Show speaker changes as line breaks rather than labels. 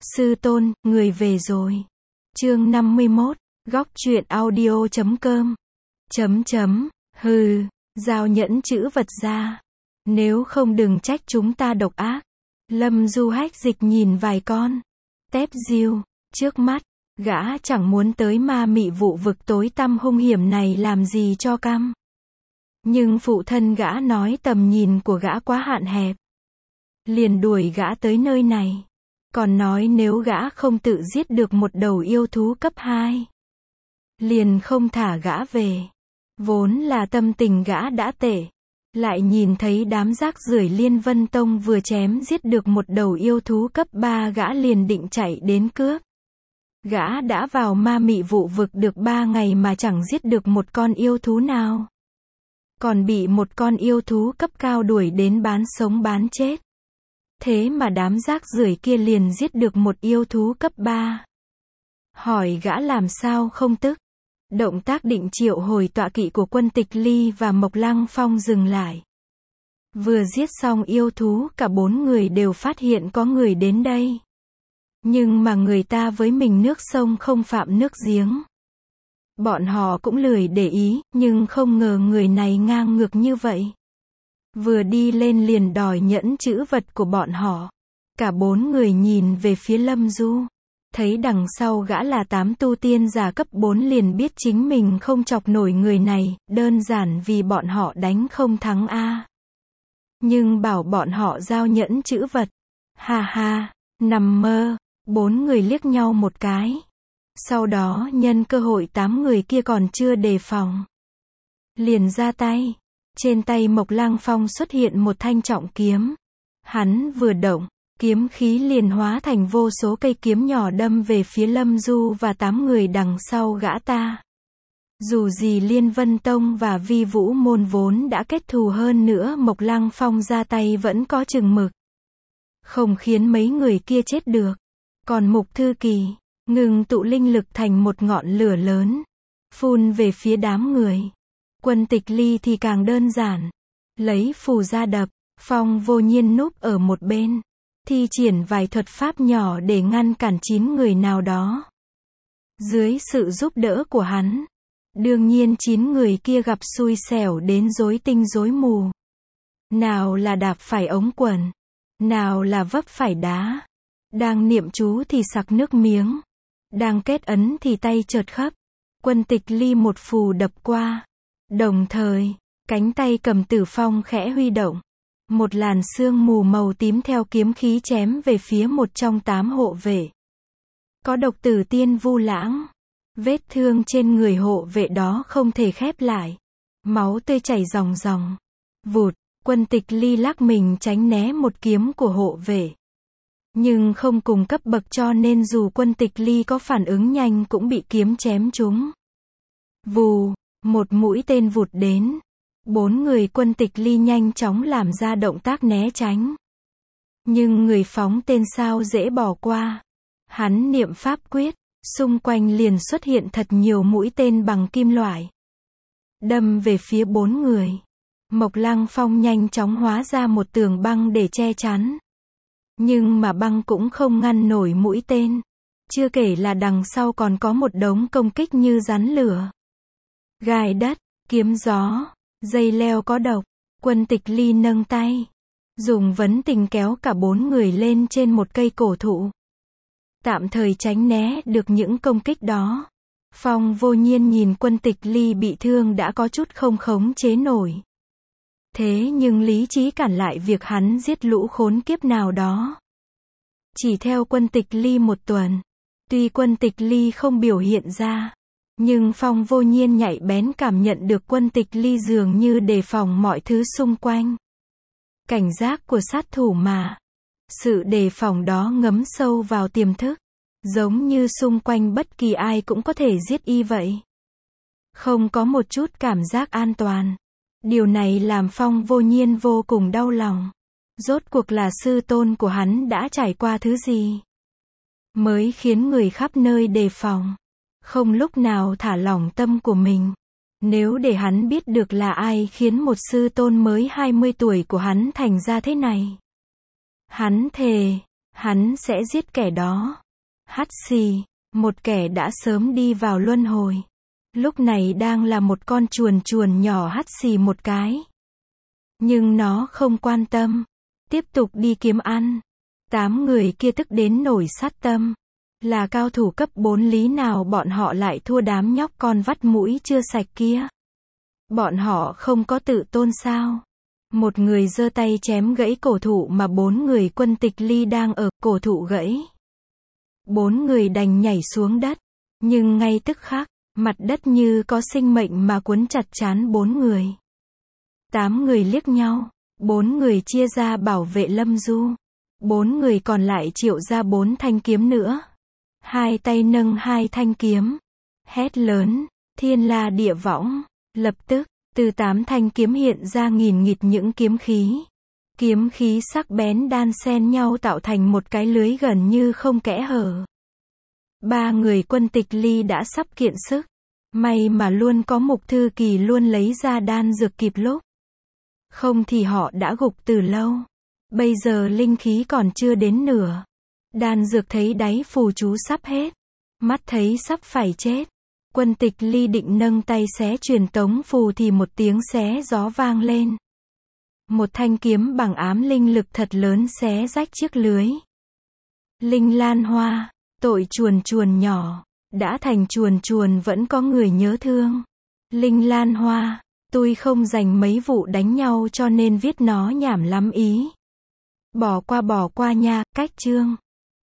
Sư tôn, người về rồi. Chương 51, góc truyện audio.com. Hừ, giao nhẫn chữ vật ra. Nếu không đừng trách chúng ta độc ác. Lâm Du Hách Dịch nhìn vài con tép diêu trước mắt, gã chẳng muốn tới ma mị vụ vực tối tăm hung hiểm này làm gì cho cam. Nhưng phụ thân gã nói tầm nhìn của gã quá hạn hẹp, liền đuổi gã tới nơi này. Còn nói nếu gã không tự giết được một đầu yêu thú cấp 2, liền không thả gã về. Vốn là tâm tình gã đã tệ, lại nhìn thấy đám rác rưởi Liên Vân Tông vừa chém giết được một đầu yêu thú cấp 3, gã liền định chạy đến cướp. Gã đã vào ma mị vụ vực được 3 ngày mà chẳng giết được một con yêu thú nào, còn bị một con yêu thú cấp cao đuổi đến bán sống bán chết. Thế mà đám rác rưởi kia liền giết được một yêu thú cấp 3. Hỏi gã làm sao không tức. Động tác định triệu hồi tọa kỵ của Quân Tịch Ly và Mộc Lăng Phong dừng lại. Vừa giết xong yêu thú, cả 4 người đều phát hiện có người đến đây. Nhưng mà người ta với mình nước sông không phạm nước giếng. Bọn họ cũng lười để ý, nhưng không ngờ người này ngang ngược như vậy. Vừa đi lên liền đòi nhẫn chữ vật của bọn họ. Cả 4 người nhìn về phía Lâm Du. Thấy đằng sau gã là 8 tu tiên giả cấp 4 liền biết chính mình không chọc nổi người này, đơn giản vì bọn họ đánh không thắng a. Nhưng bảo bọn họ giao nhẫn chữ vật. Ha ha, nằm mơ. 4 người liếc nhau một cái. Sau đó nhân cơ hội 8 người kia còn chưa đề phòng, liền ra tay. Trên tay Mộc Lăng Phong xuất hiện một thanh trọng kiếm. Hắn vừa động, kiếm khí liền hóa thành vô số cây kiếm nhỏ đâm về phía Lâm Du và 8 người đằng sau gã ta. Dù gì Liên Vân Tông và Vi Vũ Môn vốn đã kết thù, hơn nữa Mộc Lăng Phong ra tay vẫn có chừng mực, không khiến mấy người kia chết được. Còn Mục Thư Kỳ ngừng tụ linh lực thành một ngọn lửa lớn, phun về phía đám người. Quân Tịch Ly thì càng đơn giản, lấy phù ra đập. Phong Vô Nhiên núp ở một bên, thi triển vài thuật pháp nhỏ để ngăn cản 9 người nào đó. Dưới sự giúp đỡ của hắn, đương nhiên 9 người kia gặp xui xẻo đến rối tinh rối mù. Nào là đạp phải ống quần, nào là vấp phải đá. Đang niệm chú thì sặc nước miếng, đang kết ấn thì tay chợt khấp. Quân Tịch Ly một phù đập qua, đồng thời cánh tay cầm tử phong khẽ huy động. Một làn sương mù màu tím theo kiếm khí chém về phía một trong 8 hộ vệ. Có độc tử tiên Vu Lãng. Vết thương trên người hộ vệ đó không thể khép lại, máu tươi chảy ròng ròng. Vụt, Quân Tịch Ly lắc mình tránh né một kiếm của hộ vệ. Nhưng không cùng cấp bậc cho nên dù Quân Tịch Ly có phản ứng nhanh cũng bị kiếm chém trúng. Vù, một mũi tên vụt đến. 4 người Quân Tịch Ly nhanh chóng làm ra động tác né tránh. Nhưng người phóng tên sao dễ bỏ qua. Hắn niệm pháp quyết, xung quanh liền xuất hiện thật nhiều mũi tên bằng kim loại, đâm về phía 4 người. Mộc Lăng Phong nhanh chóng hóa ra một tường băng để che chắn. Nhưng mà băng cũng không ngăn nổi mũi tên. Chưa kể là đằng sau còn có một đống công kích như rắn lửa, gai đất, kiếm gió, dây leo có độc. Quân Tịch Ly nâng tay, dùng vấn tình kéo cả 4 người lên trên một cây cổ thụ, tạm thời tránh né được những công kích đó. Phong Vô Nhiên nhìn Quân Tịch Ly bị thương đã có chút không khống chế nổi. Thế nhưng lý trí cản lại việc hắn giết lũ khốn kiếp nào đó. Chỉ theo Quân Tịch Ly một tuần, tuy Quân Tịch Ly không biểu hiện ra, nhưng Phong Vô Nhiên nhạy bén cảm nhận được Quân Tịch Ly dường như đề phòng mọi thứ xung quanh. Cảnh giác của sát thủ mà. Sự đề phòng đó ngấm sâu vào tiềm thức, giống như xung quanh bất kỳ ai cũng có thể giết y vậy. Không có một chút cảm giác an toàn. Điều này làm Phong Vô Nhiên vô cùng đau lòng. Rốt cuộc là sư tôn của hắn đã trải qua thứ gì mới khiến người khắp nơi đề phòng, không lúc nào thả lỏng tâm của mình. Nếu để hắn biết được là ai khiến một sư tôn mới 20 tuổi của hắn thành ra thế này, hắn thề, Hắn sẽ giết kẻ đó. Hắt xì, một kẻ đã sớm đi vào luân hồi. Lúc này đang là một con chuồn chuồn nhỏ hắt xì một cái. Nhưng nó không quan tâm. Tiếp tục đi kiếm ăn. 8 người kia tức đến nổi sát tâm. Là cao thủ cấp 4 lý nào bọn họ lại thua đám nhóc con vắt mũi chưa sạch kia. Bọn họ không có tự tôn sao? Một người giơ tay chém gãy cổ thụ mà 4 người quân tịch ly đang ở, cổ thụ gãy. 4 người đành nhảy xuống đất. Nhưng ngay tức khắc, mặt đất như có sinh mệnh mà cuốn chặt trán 4 người. 8 người liếc nhau. 4 người chia ra bảo vệ Lâm Du. 4 người còn lại triệu ra 4 thanh kiếm nữa. 2 tay nâng 2 thanh kiếm. Hét lớn, thiên la địa võng. Lập tức, từ 8 thanh kiếm hiện ra nghìn nghịt những kiếm khí. Kiếm khí sắc bén đan xen nhau tạo thành một cái lưới gần như không kẽ hở. 3 người quân tịch ly đã sắp kiệt sức. May mà luôn có Mục Thư Kỳ luôn lấy ra đan dược kịp lúc. Không thì họ đã gục từ lâu. Bây giờ linh khí còn chưa đến nửa. Đan dược thấy đáy phù chú sắp hết. Mắt thấy sắp phải chết. Quân tịch ly định nâng tay xé truyền tống phù thì một tiếng xé gió vang lên. Một thanh kiếm bằng ám linh lực thật lớn xé rách chiếc lưới. Linh lan hoa, tội chuồn chuồn nhỏ, đã thành chuồn chuồn vẫn có người nhớ thương. Linh lan hoa, tôi không dành mấy vụ đánh nhau cho nên viết nó nhảm lắm ý. Bỏ qua nha, cách chương.